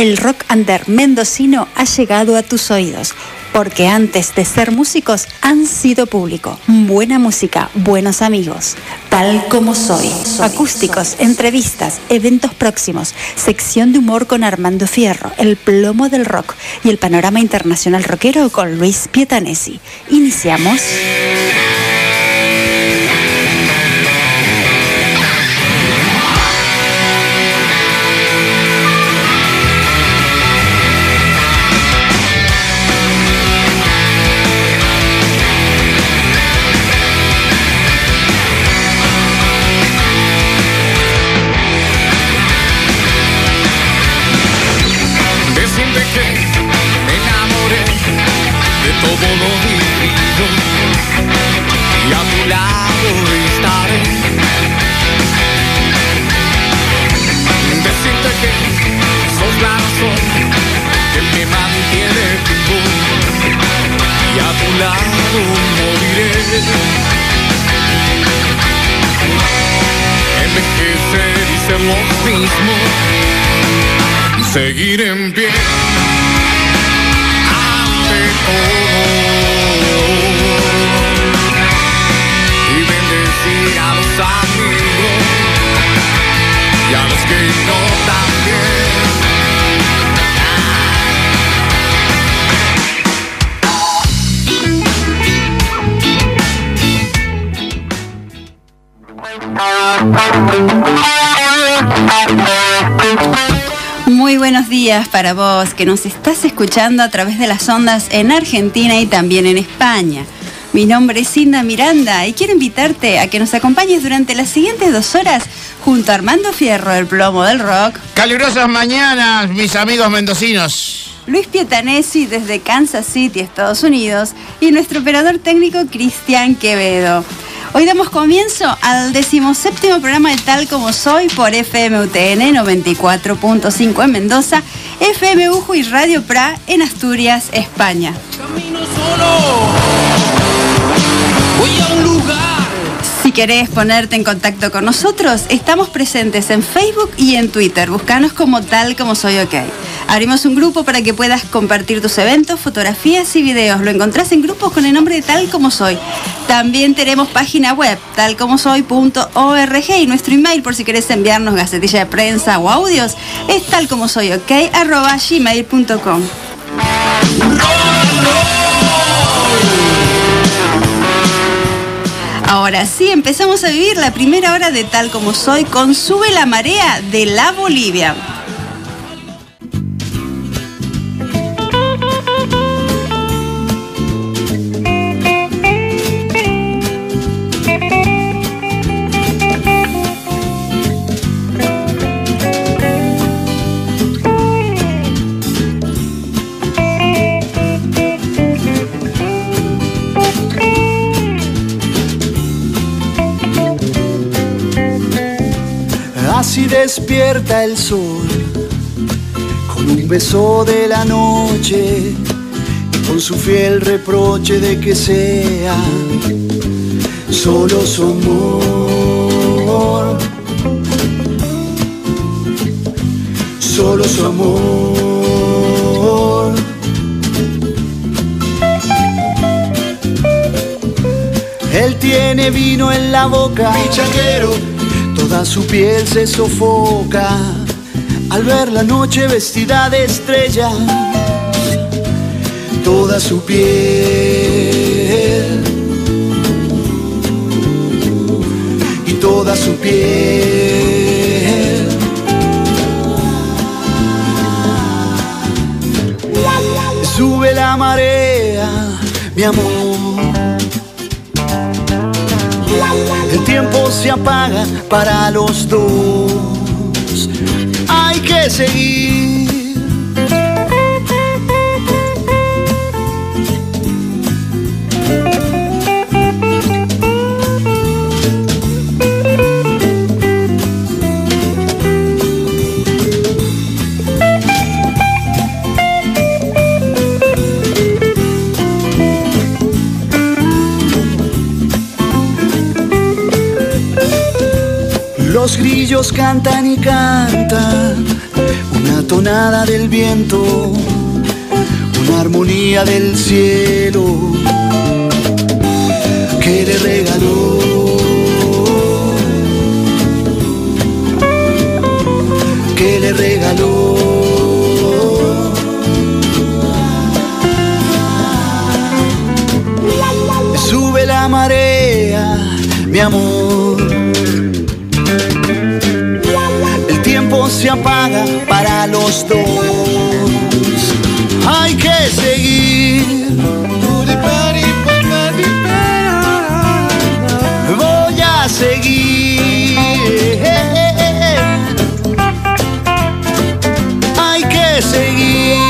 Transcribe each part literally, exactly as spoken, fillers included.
El rock under mendocino ha llegado a tus oídos, porque antes de ser músicos han sido público. Buena música, buenos amigos. Tal como soy. Acústicos, entrevistas, eventos próximos, sección de humor con Armando Fierro, el plomo del rock y el panorama internacional rockero con Luis Pietanesi. Iniciamos. Todo lo vivido y a tu lado estaré. Decirte que sos la razón que me mantiene vivo y a tu lado moriré. Envejecer y ser lo mismo y seguir en pie. Y bendecir a los amigos y a los que no Muy buenos días para vos que nos estás escuchando a través de las ondas en Argentina y también en España. Mi nombre es Cinda Miranda y quiero invitarte a que nos acompañes durante las siguientes dos horas junto a Armando Fierro, el plomo del rock. Calurosas mañanas, mis amigos mendocinos. Luis Pietanesi desde Kansas City, Estados Unidos, y nuestro operador técnico Cristian Quevedo. Hoy damos comienzo al decimoséptimo programa de Tal Como Soy por F M U T N noventa y cuatro punto cinco en Mendoza, F M Ujo y Radio Pra en Asturias, España. Camino solo, voy a un lugar. Si querés ponerte en contacto con nosotros, estamos presentes en Facebook y en Twitter. Búscanos como Tal Como Soy OK. Abrimos un grupo para que puedas compartir tus eventos, fotografías y videos. Lo encontrás en grupos con el nombre de Tal Como Soy. También tenemos página web, tal como soy punto org, y nuestro email, por si querés enviarnos gacetilla de prensa o audios, es talcomosoyok arroba gmail punto com. Ahora sí, empezamos a vivir la primera hora de Tal Como Soy con Sube la Marea de La Bolivia. Así despierta el sol, con un beso de la noche y con su fiel reproche de que sea solo su amor, solo su amor. Él tiene vino en la boca, pichanguero. Toda su piel se sofoca al ver la noche vestida de estrellas. Toda su piel y toda su piel. Sube la marea, mi amor. El tiempo se apaga para los dos. Hay que seguir. Los grillos cantan y cantan una tonada del viento, una armonía del cielo que le regaló, que le regaló. Sube la marea, mi amor. El tiempo se apaga para los dos. Hay que seguir. Voy a seguir. Hay que seguir.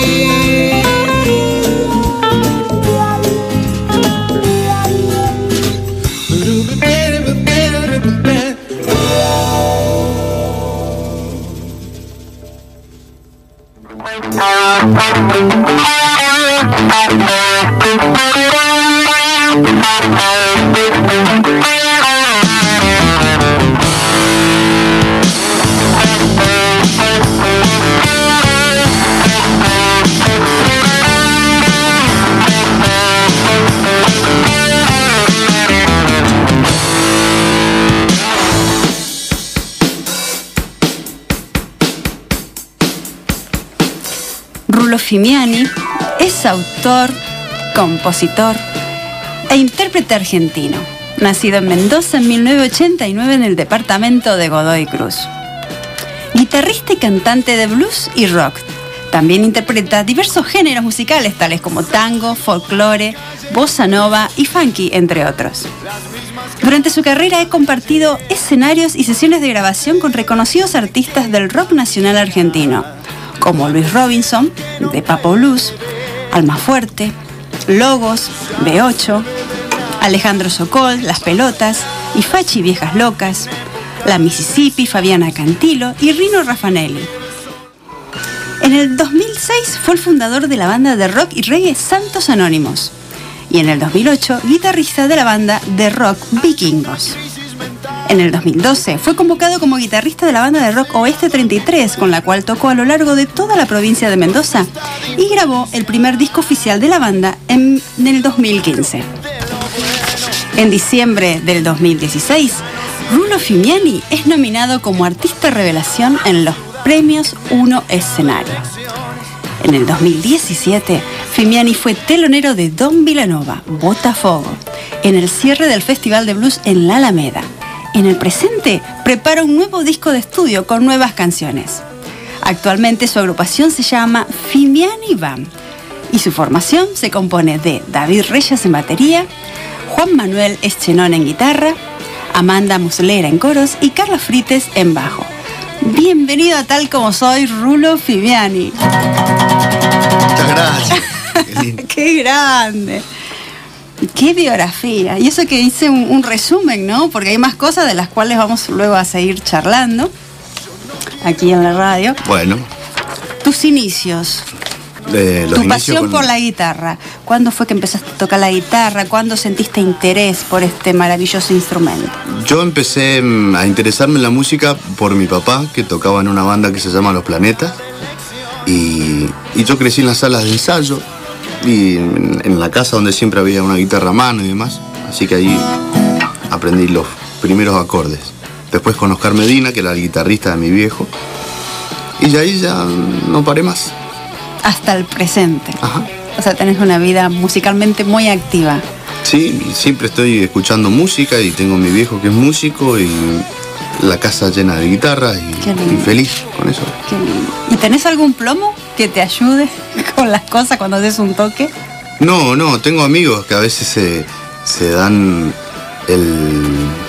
Rulo Fimiani es autor, compositor e intérprete argentino, nacido en Mendoza en mil novecientos ochenta y nueve en el departamento de Godoy Cruz. Guitarrista y cantante de blues y rock. También interpreta diversos géneros musicales tales como tango, folclore, bossa nova y funky, entre otros. Durante su carrera ha compartido escenarios y sesiones de grabación con reconocidos artistas del rock nacional argentino, como Luis Robinson, de Papo Blues, Almafuerte, Logos, B ocho, Alejandro Sokol, Las Pelotas, y Fachi Viejas Locas, La Mississippi, Fabiana Cantilo y Rino Raffanelli. En el dos mil seis fue el fundador de la banda de rock y reggae Santos Anónimos, y en el dos mil ocho guitarrista de la banda de rock Vikingos. En el dos mil doce fue convocado como guitarrista de la banda de rock Oeste treinta y tres, con la cual tocó a lo largo de toda la provincia de Mendoza y grabó el primer disco oficial de la banda en, en el dos mil quince. En diciembre del dos mil dieciséis, Rulo Fimiani es nominado como Artista Revelación en los Premios Uno Escenario. En el dos mil diecisiete, Fimiani fue telonero de Don Villanova, Botafogo, en el cierre del Festival de Blues en la Alameda. En el presente, prepara un nuevo disco de estudio con nuevas canciones. Actualmente su agrupación se llama Fimiani Band y su formación se compone de David Reyes en batería, Juan Manuel Eschenón en guitarra, Amanda Muslera en coros y Carlos Frites en bajo. Bienvenido a Tal Como Soy, Rulo Fimiani. Muchas gracias. Qué lindo. ¡Qué grande! ¡Qué biografía! Y eso que hice un, un resumen, ¿no? Porque hay más cosas de las cuales vamos luego a seguir charlando aquí en la radio. Bueno. Tus inicios. Eh, los tu inicios pasión con... por la guitarra. ¿Cuándo fue que empezaste a tocar la guitarra? ¿Cuándo sentiste interés por este maravilloso instrumento? Yo empecé a interesarme en la música por mi papá, que tocaba en una banda que se llama Los Planetas. Y, y yo crecí en las salas de ensayo y en, en la casa donde siempre había una guitarra a mano y demás. Así que ahí aprendí los primeros acordes. Después con Oscar Medina, que era el guitarrista de mi viejo. Y de ahí ya no paré más. Hasta el presente. Ajá. O sea, tenés una vida musicalmente muy activa. Sí, siempre estoy escuchando música y tengo a mi viejo que es músico y la casa llena de guitarras y, y feliz con eso. Qué lindo. ¿Y tenés algún plomo que te ayude con las cosas cuando haces un toque? No, no, tengo amigos que a veces se, se dan el...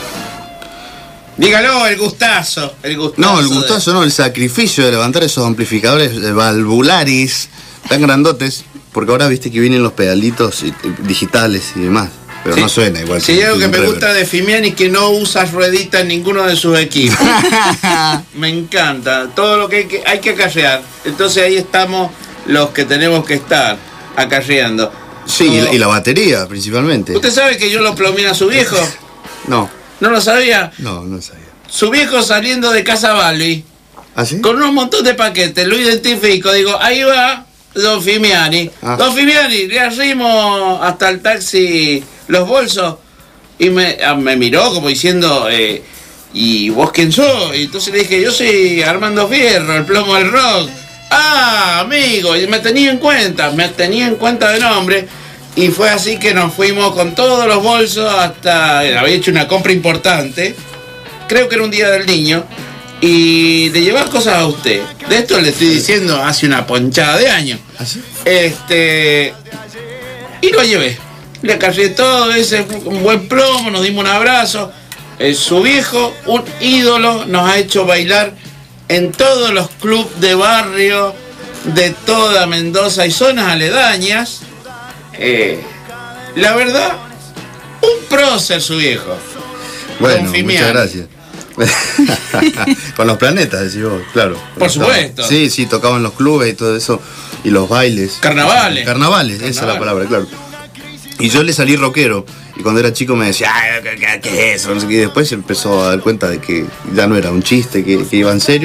Dígalo, el gustazo, el gustazo. No, el gustazo de... no, el sacrificio de levantar esos amplificadores de valvularis tan grandotes, porque ahora viste que vienen los pedalitos digitales y demás, pero sí, no suena igual. Sí, hay algo que me reverb. gusta de Fimiani es que no usa ruedita en ninguno de sus equipos. Me encanta, todo lo que hay que, hay que acarrear. Entonces ahí estamos los que tenemos que estar acarreando. Sí, Como... y, la, y la batería principalmente. ¿Usted sabe que yo lo plomé a su viejo? No. ¿No lo sabía? No, no sabía. Su viejo saliendo de Casa Balbi, ¿Ah, sí? Con un montón de paquetes, lo identifico, digo, ahí va Don Fimiani. Ah. Don Fimiani, le arrimo hasta el taxi los bolsos. Y me, me miró como diciendo, eh, ¿y vos quién sos? Y entonces le dije, yo soy Armando Fierro, el plomo del rock. Ah, amigo, y me tenía en cuenta, me tenía en cuenta de nombre. Y fue así que nos fuimos con todos los bolsos hasta, había hecho una compra importante, creo que era un día del niño, y de llevar cosas a usted. De esto le estoy diciendo hace una ponchada de años. ¿Ah, sí? Este, y lo llevé. Le cargué todo, ese un buen plomo, nos dimos un abrazo. Eh, su viejo, un ídolo, nos ha hecho bailar en todos los clubes de barrio de toda Mendoza y zonas aledañas. Eh, la verdad, un prócer su viejo. Bueno, Don Fimiani. muchas gracias. Con los planetas, decís vos, claro. Por supuesto. Sí, sí, tocaban los clubes y todo eso. Y los bailes. Carnavales. Carnavales, esa es Carnaval. la palabra, claro. Y yo le salí rockero. Y cuando era chico me decía, "Ay, ¿qué, qué- qué es eso?" No sé qué. Y después se empezó a dar cuenta de que ya no era un chiste, que, que iba en serio.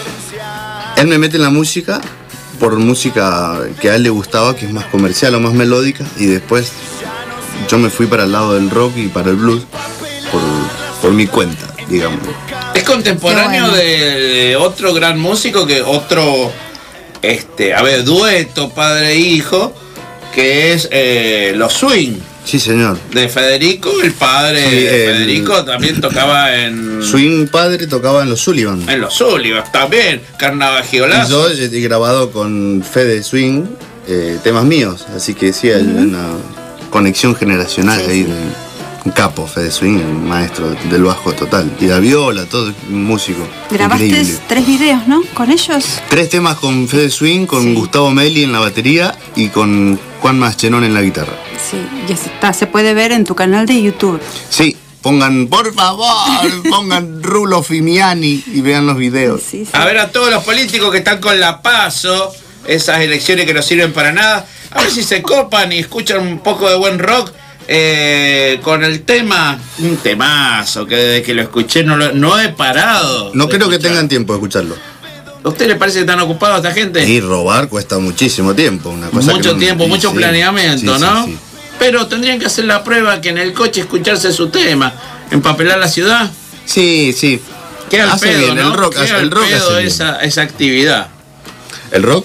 Él me mete en la música por música que a él le gustaba, que es más comercial o más melódica. Y después yo me fui para el lado del rock y para el blues por, por mi cuenta, digamos. Es contemporáneo Qué bueno. de, de otro gran músico, que otro, este, a ver, dueto, padre e hijo, que es eh, los Swing, Sí, señor. de Federico, el padre Sí, de el- Federico también tocaba en, Swing padre tocaba en los Sullivan. en los Sullivan, también, Y Carnavagiolazo. yo he grabado con Fede Swing eh, temas míos, así que sí, hay una conexión generacional Sí, ahí. sí. De, un capo, Fede Swing, un maestro del bajo total. Y la viola, todo, un músico. Grabaste increíble. tres videos, ¿no? Con ellos. Tres temas con Fede Swing, con Sí. Gustavo Meli en la batería y con Juan Mascherón en la guitarra. Sí, y está, se puede ver en tu canal de YouTube. Sí, pongan, por favor, pongan Rulo Fimiani y vean los videos. Sí, sí. A ver a todos los políticos que están con la PASO, esas elecciones que no sirven para nada, a ver si se copan y escuchan un poco de buen rock. Eh, con el tema, un temazo que desde que lo escuché no, lo, no he parado. No de creo que escuchar. tengan tiempo de escucharlo. ¿A usted le parece que están ocupados esta gente? Y robar cuesta muchísimo tiempo. Una cosa Mucho que no- tiempo, sí, mucho sí. planeamiento, Sí, sí, ¿no? sí. Pero tendrían que hacer la prueba que en el coche escucharse su tema, empapelar la ciudad. Sí, sí. Queda al Hace pedo, bien, ¿no? el rock, Queda hace- al el rock pedo hace bien. esa, esa actividad. ¿El rock?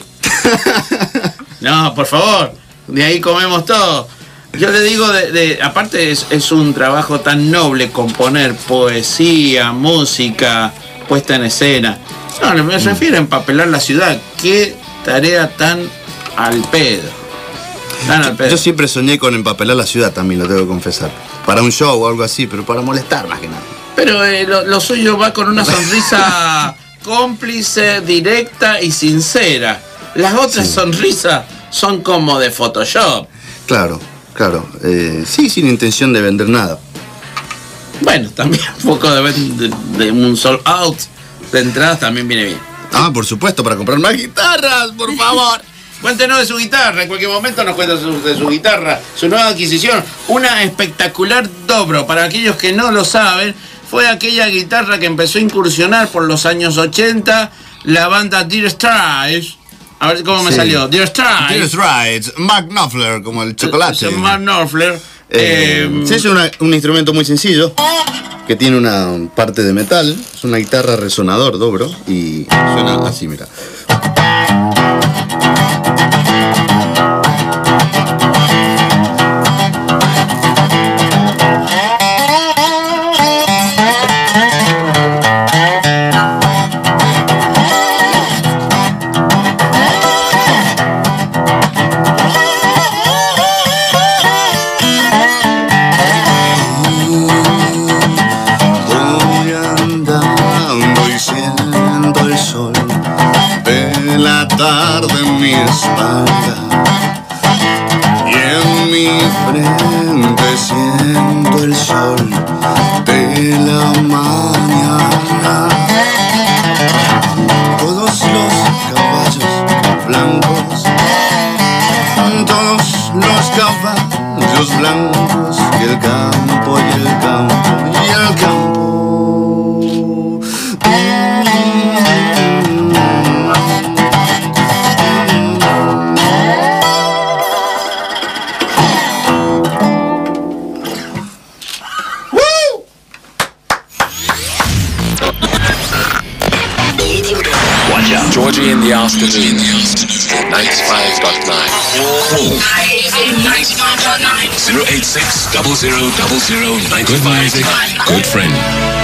No, por favor, de ahí comemos todo. Yo le digo, de, de- aparte es, es un trabajo tan noble componer poesía, música, puesta en escena. No, me refiero a empapelar la ciudad. Qué tarea tan al pedo. Tan al pedo. Yo siempre soñé con empapelar la ciudad también, lo tengo que confesar. Para un show o algo así, pero para molestar más que nada. Pero eh, lo, lo suyo va con una sonrisa cómplice, directa y sincera. Las otras Sí. sonrisas son como de Photoshop. Claro, claro. Eh, sí, sin intención de vender nada. Bueno, también un poco de, de, de un sold out de entradas también viene bien. Ah, por supuesto, para comprar más guitarras, por favor. Cuéntenos de su guitarra, en cualquier momento nos cuenta su- de su guitarra, su nueva adquisición. Una espectacular dobro, para aquellos que no lo saben, fue aquella guitarra que empezó a incursionar por los años ochenta, la banda Dire Straits. A ver cómo me Sí. salió. Dire Straits. That's right. Mark Knopfler, como el chocolate. Mark Knopfler. Eh, Eh, sí, es una- un instrumento muy sencillo que tiene una parte de metal. Es una guitarra resonador, dobro. Y suena así, mira. Voy andando y siento el sol de la tarde en mi espalda y en mi frente siento el sol de la mañana. Todos los caballos blancos, todos los caballos blancos y el campo y el campo y el campo. afternoon at ninety-five point nine. zero eight six, zero zero zero zero, nine five. Good friend.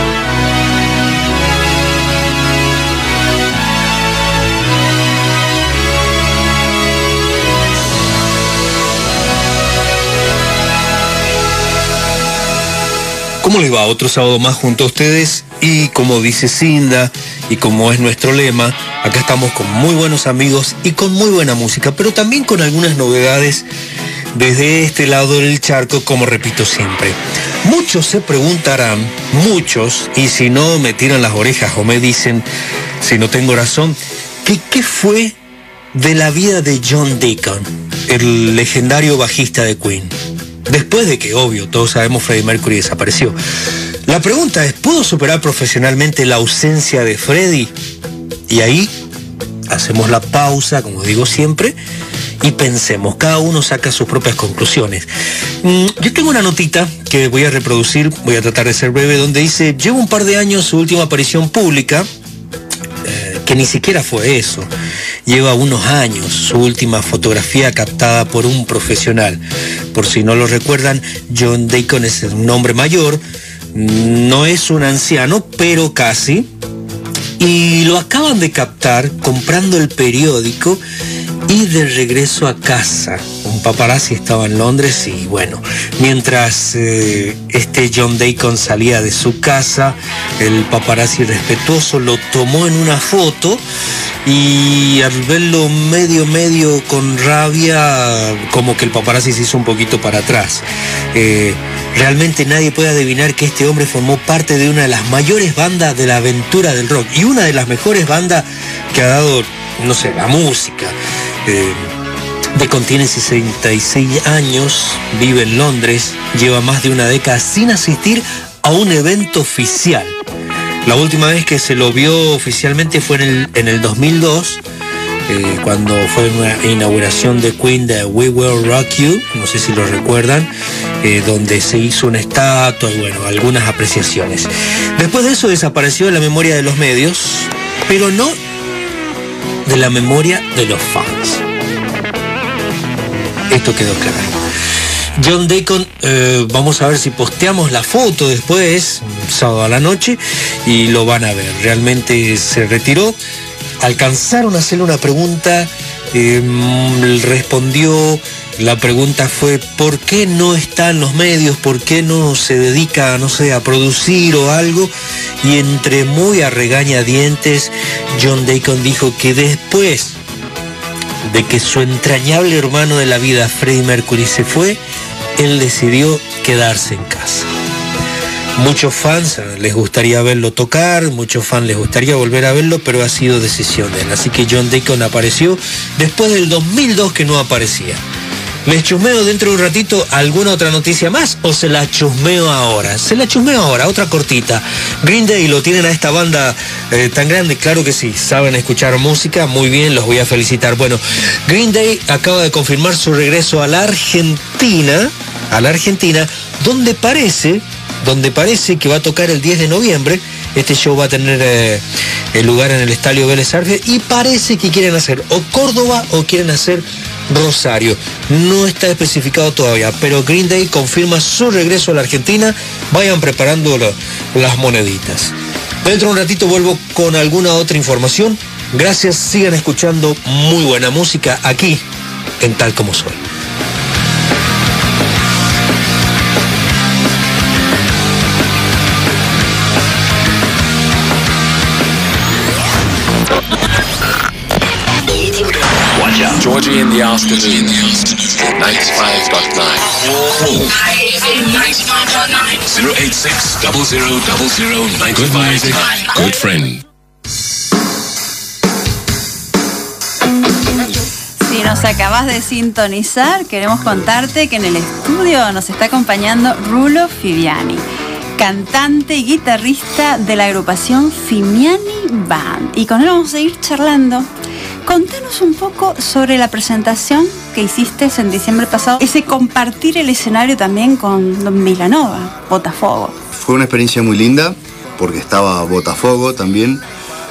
¿Cómo les va? Otro sábado más junto a ustedes y como dice Cinda y como es nuestro lema, acá estamos con muy buenos amigos y con muy buena música, pero también con algunas novedades desde este lado del charco, como repito siempre. Muchos se preguntarán, muchos, y si no me tiran las orejas o me dicen, si no tengo razón, que qué fue de la vida de John Deacon, el legendario bajista de Queen. Después de que, obvio, todos sabemos, Freddie Mercury desapareció. La pregunta es, ¿pudo superar profesionalmente la ausencia de Freddie? Y ahí hacemos la pausa, como digo siempre, y pensemos. Cada uno saca sus propias conclusiones. Mm, yo tengo una notita que voy a reproducir, voy a tratar de ser breve, donde dice, lleva un par de años su última aparición pública, eh, que ni siquiera fue eso. Lleva unos años su última fotografía captada por un profesional. Por si no lo recuerdan, John Deacon es un hombre mayor, no es un anciano, pero casi. Y lo acaban de captar comprando el periódico y de regreso a casa. Un paparazzi estaba en Londres y bueno, mientras eh, este John Deacon salía de su casa, el paparazzi respetuoso lo tomó en una foto y al verlo medio medio con rabia, como que el paparazzi se hizo un poquito para atrás. Eh, realmente nadie puede adivinar que este hombre formó parte de una de las mayores bandas de la aventura del rock y una de las mejores bandas que ha dado, no sé, la música. Eh, Deacon tiene sesenta y seis años, vive en Londres, lleva más de una década sin asistir a un evento oficial. La última vez que se lo vio oficialmente fue en el, en el dos mil dos, eh, cuando fue una inauguración de Queen de We Will Rock You, no sé si lo recuerdan, eh, donde se hizo una estatua y bueno, algunas apreciaciones. Después de eso desapareció de la memoria de los medios, pero no de la memoria de los fans. Esto quedó claro. John Deacon, eh, vamos a ver si posteamos la foto después, sábado a la noche, y lo van a ver. Realmente se retiró. Alcanzaron a hacerle una pregunta, eh, respondió. La pregunta fue, ¿por qué no está en los medios? ¿Por qué no se dedica, no sé, a producir o algo? Y entre muy a regañadientes, John Deacon dijo que después de que su entrañable hermano de la vida, Freddie Mercury, se fue, él decidió quedarse en casa. Muchos fans les gustaría verlo tocar, muchos fans les gustaría volver a verlo, pero ha sido decisión de él. Así que John Deacon apareció después del dos mil dos que no aparecía. ¿Les chusmeo dentro de un ratito alguna otra noticia más o se la chusmeo ahora? Se la chusmeo ahora, otra cortita. Green Day, ¿lo tienen a esta banda eh, tan grande? Claro que sí, saben escuchar música, muy bien, los voy a felicitar. Bueno, Green Day acaba de confirmar su regreso a la Argentina, a la Argentina, donde parece, donde parece que va a tocar el diez de noviembre. Este show va a tener eh, el lugar en el Estadio Vélez Sarsfield y parece que quieren hacer o Córdoba o quieren hacer Rosario. No está especificado todavía, pero Green Day confirma su regreso a la Argentina. Vayan preparando lo, las moneditas. Dentro de un ratito vuelvo con alguna otra información. Gracias, sigan escuchando muy buena música aquí en Tal Como Soy. Georgie in the afternoon at ninety-five point nine. zero eight six, zero zero zero zero, nine five. Good friend. Si nos acabas de sintonizar, queremos contarte que en el estudio nos está acompañando Rulo Fiviani, cantante y guitarrista de la agrupación Fimiani Band. Y con él vamos a ir charlando. Contanos un poco sobre la presentación que hiciste en diciembre pasado, ese compartir el escenario también con Don Milanova, Botafogo. Fue una experiencia muy linda, porque estaba Botafogo también,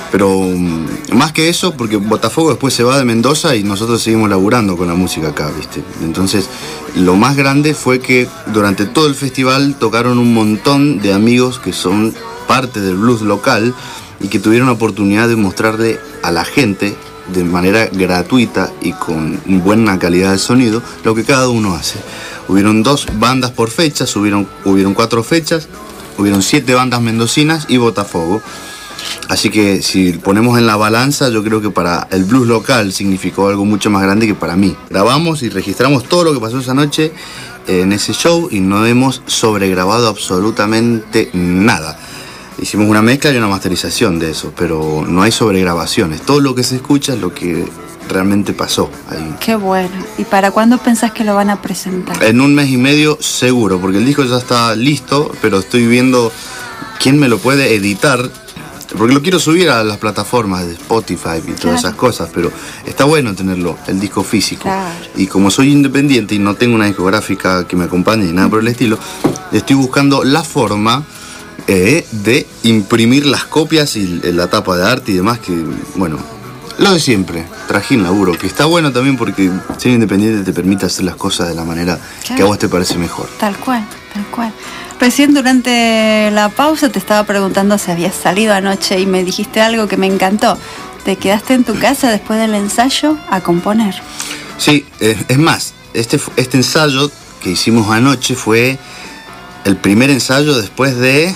Pero um, más que eso, porque Botafogo después se va de Mendoza y nosotros seguimos laburando con la música acá, ¿viste? Entonces, lo más grande fue que durante todo el festival tocaron un montón de amigos que son parte del blues local y que tuvieron la oportunidad de mostrarle a la gente de manera gratuita y con buena calidad de sonido lo que cada uno hace. Hubieron dos bandas por fechas, hubieron, hubieron cuatro fechas, hubieron siete bandas mendocinas y Botafogo. Así que si ponemos en la balanza, yo creo que para el blues local significó algo mucho más grande que para mí. Grabamos y registramos todo lo que pasó esa noche en ese show y no hemos sobregrabado absolutamente nada. Hicimos una mezcla y una masterización de eso, pero no hay sobregrabaciones. Todo lo que se escucha es lo que realmente pasó ahí. Qué bueno. ¿Y para cuándo pensás que lo van a presentar? En un mes y medio seguro, porque el disco ya está listo, pero estoy viendo quién me lo puede editar, porque lo quiero subir a las plataformas de Spotify y todas Claro. esas cosas, pero está bueno tenerlo, el disco físico. Claro. Y como soy independiente y no tengo una discográfica que me acompañe ni nada por el estilo, estoy buscando la forma eh, de imprimir las copias y la tapa de arte y demás, que, bueno, lo de siempre, trajín laburo, que está bueno también porque ser independiente te permite hacer las cosas de la manera Claro. que a vos te parece mejor. Tal cual, tal cual. Recién durante la pausa te estaba preguntando si habías salido anoche y me dijiste algo que me encantó. Te quedaste en tu casa después del ensayo a componer. Sí, eh, es más, este, fu- este ensayo que hicimos anoche fue el primer ensayo después de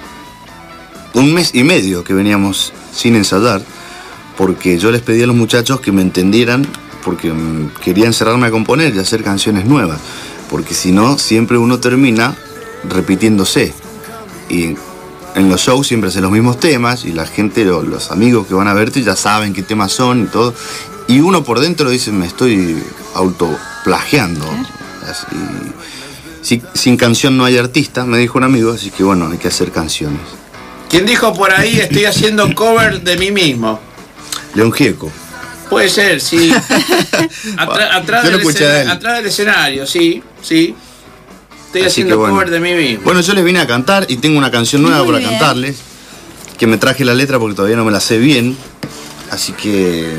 un mes y medio que veníamos sin ensayar, porque yo les pedí a los muchachos que me entendieran, porque mm, quería encerrarme a componer y hacer canciones nuevas, porque si no, siempre uno termina repitiéndose. Y en los shows siempre hacen los mismos temas y la gente, o los amigos que van a verte ya saben qué temas son y todo. Y uno por dentro dice, me estoy autoplagiando. Así, si- sin canción no hay artista, me dijo un amigo, así que bueno, hay que hacer canciones. ¿Quién dijo por ahí estoy haciendo cover de mí mismo? León Gieco. Puede ser, sí. Atra- atrás, Yo lo del escuché a él. escena- atrás del escenario, sí, sí. Estoy Así haciendo que bueno. cover de mí mismo. Bueno, yo les vine a cantar y tengo una canción nueva Muy para bien. cantarles, que me traje la letra porque todavía no me la sé bien, así que...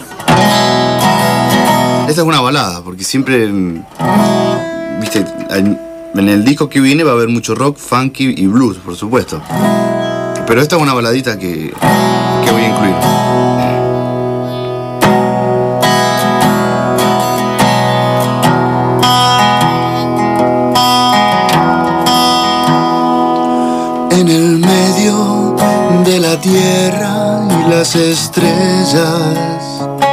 Esta es una balada, porque siempre, mm, viste, en el disco que viene va a haber mucho rock, funky y blues, por supuesto. Pero esta es una baladita que, que voy a incluir. En el medio de la tierra y las estrellas,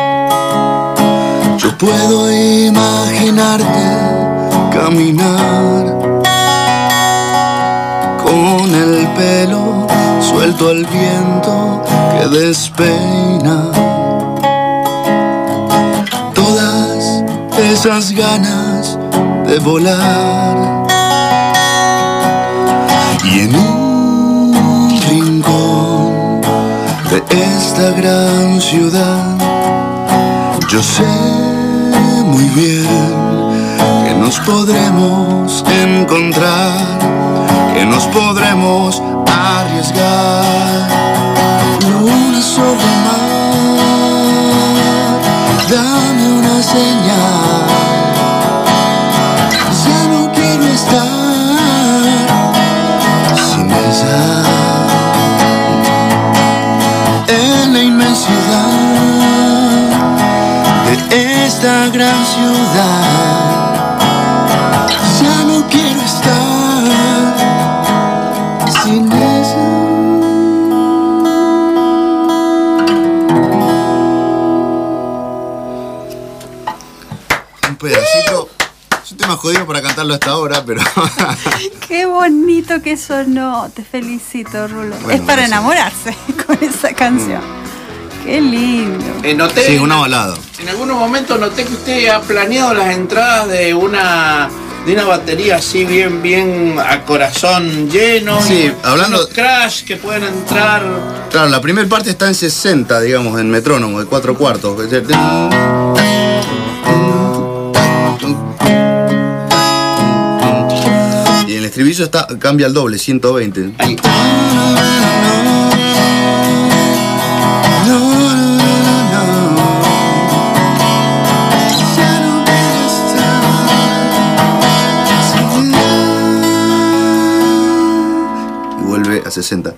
yo puedo imaginarte caminar con el pelo suelto al viento que despeina todas esas ganas de volar. Y en un rincón de esta gran ciudad, yo sé muy bien que nos podremos encontrar, que nos podremos arriesgar. Luna sobre el mar, dame una señal. Ya no quiero estar sin ella. En la inmensidad de esta gran ciudad, ya no quiero estar sin ella. Un pedacito, yo estoy más jodido para cantarlo hasta ahora, pero... Qué bonito que sonó. Te felicito, Rulo. Bueno, es para gracias. enamorarse con esa canción. Qué lindo. Eh, noté, Sí, una balada. En algunos momentos noté que usted ha planeado las entradas de una de una batería así bien bien a corazón lleno. Sí, y hablando- unos crash que pueden entrar. Claro, la primera parte está en sesenta, digamos, en metrónomo, de cuatro cuartos. Y el estribillo está, cambia al doble, ciento veinte. Ahí. sesenta.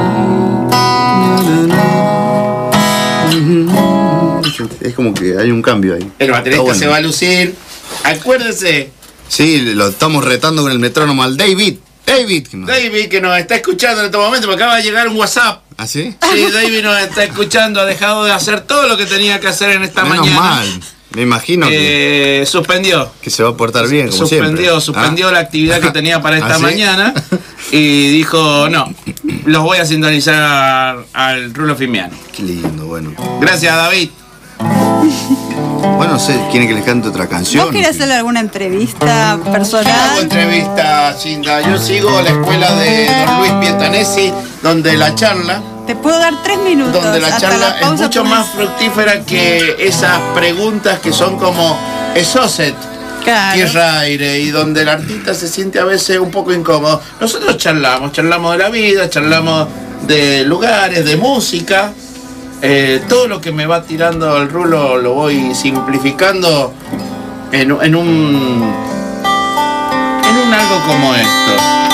Es como que hay un cambio ahí. El baterista Está bueno. se va a lucir. Acuérdese, Sí, lo estamos retando con el metrónomo al David. David. que no- David, que nos está escuchando en este momento, me acaba de llegar un WhatsApp. ¿Ah, sí? Sí, David nos está escuchando, ha dejado de hacer todo lo que tenía que hacer en esta Menos mañana. mal. Me imagino que, Eh, suspendió. que se va a portar bien, como suspendió, siempre. suspendió ¿Ah? la actividad que tenía para esta ¿Ah, sí? mañana y dijo, no, los voy a sintonizar al Rulo Fimiani. Qué lindo, bueno. Gracias, David. Bueno, no sé, ¿quiere que les cante otra canción? ¿Vos querés hacerle alguna entrevista Hago personal? entrevista, Cinda. Yo sigo la escuela de don Luis Pietanesi, donde la charla, Te puedo dar tres minutos. donde la hasta charla la es pausa mucho podés- más fructífera que esas preguntas que son como exocet. Claro. Tierra, aire, y donde el artista se siente a veces un poco incómodo. Nosotros charlamos, charlamos de la vida, charlamos de lugares, de música. Eh, todo lo que me va tirando el Rulo lo voy simplificando en, en un en un algo como esto.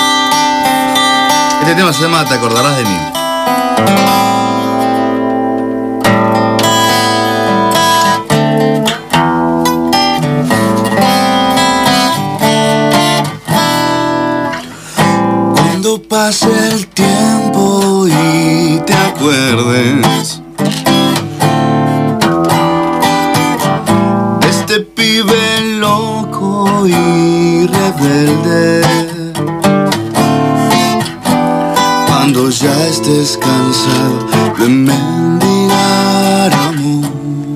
Este tema se llama Te acordarás de mí. Cuando pase el tiempo y te acuerdes de este pibe loco y rebelde, cuando ya estés cansado de mendigar amor,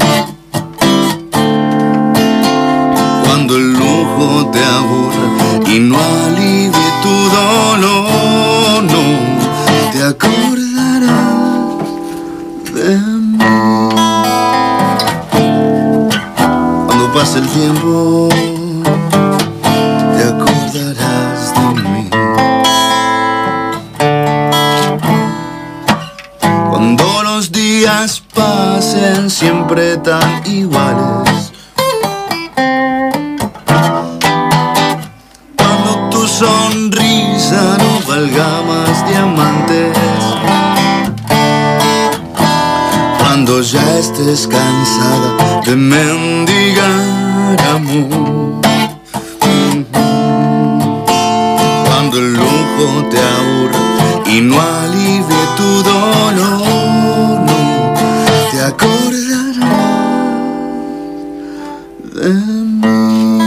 cuando el lujo te aburra y no alivie tu dolor, no te acordarás de mí. Cuando pase el tiempo te acordarás de mí. Cuando los días pasen siempre tan iguales, cuando tu sonrisa no valga más diamantes, cuando ya estés cansada de mendigar amor, cuando el lujo te aburra y no alivie tu dolor, no te acordarás de mí.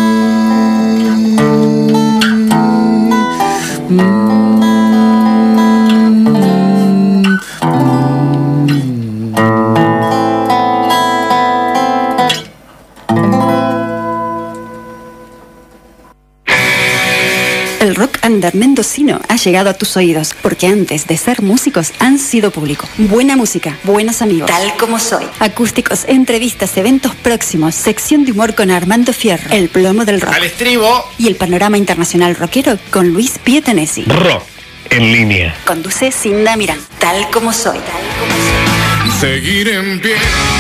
El rock under mendocino ha llegado a tus oídos, porque antes de ser músicos han sido público. Buena música, buenos amigos. Tal como soy. Acústicos, entrevistas, eventos próximos, sección de humor con Armando Fierro, el plomo del rock. Al estribo. Y el panorama internacional rockero con Luis Pietanesi. Rock en línea. Conduce Cinda Mirán. Tal como soy. Tal como soy. Seguir en pie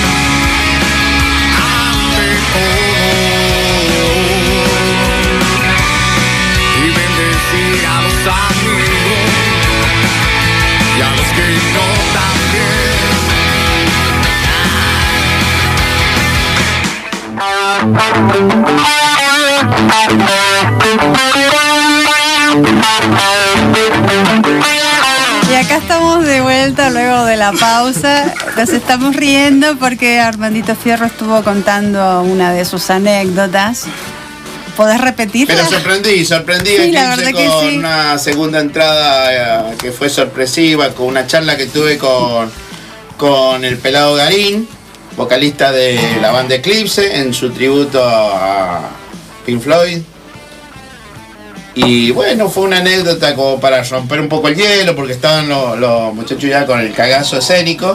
ante todo y bendecir a los amigos y a los que no Y acá estamos de vuelta luego de la pausa. Nos estamos riendo porque Armandito Fierro estuvo contando una de sus anécdotas. ¿Podés repetirla? Pero sorprendí, sorprendí Sí, aquí la verdad que con sí. una segunda entrada eh, que fue sorpresiva, con una charla que tuve con, con el Pelado Garín, vocalista de la banda Eclipse, en su tributo a Pink Floyd. Y bueno, fue una anécdota como para romper un poco el hielo, porque estaban los, los muchachos ya con el cagazo escénico.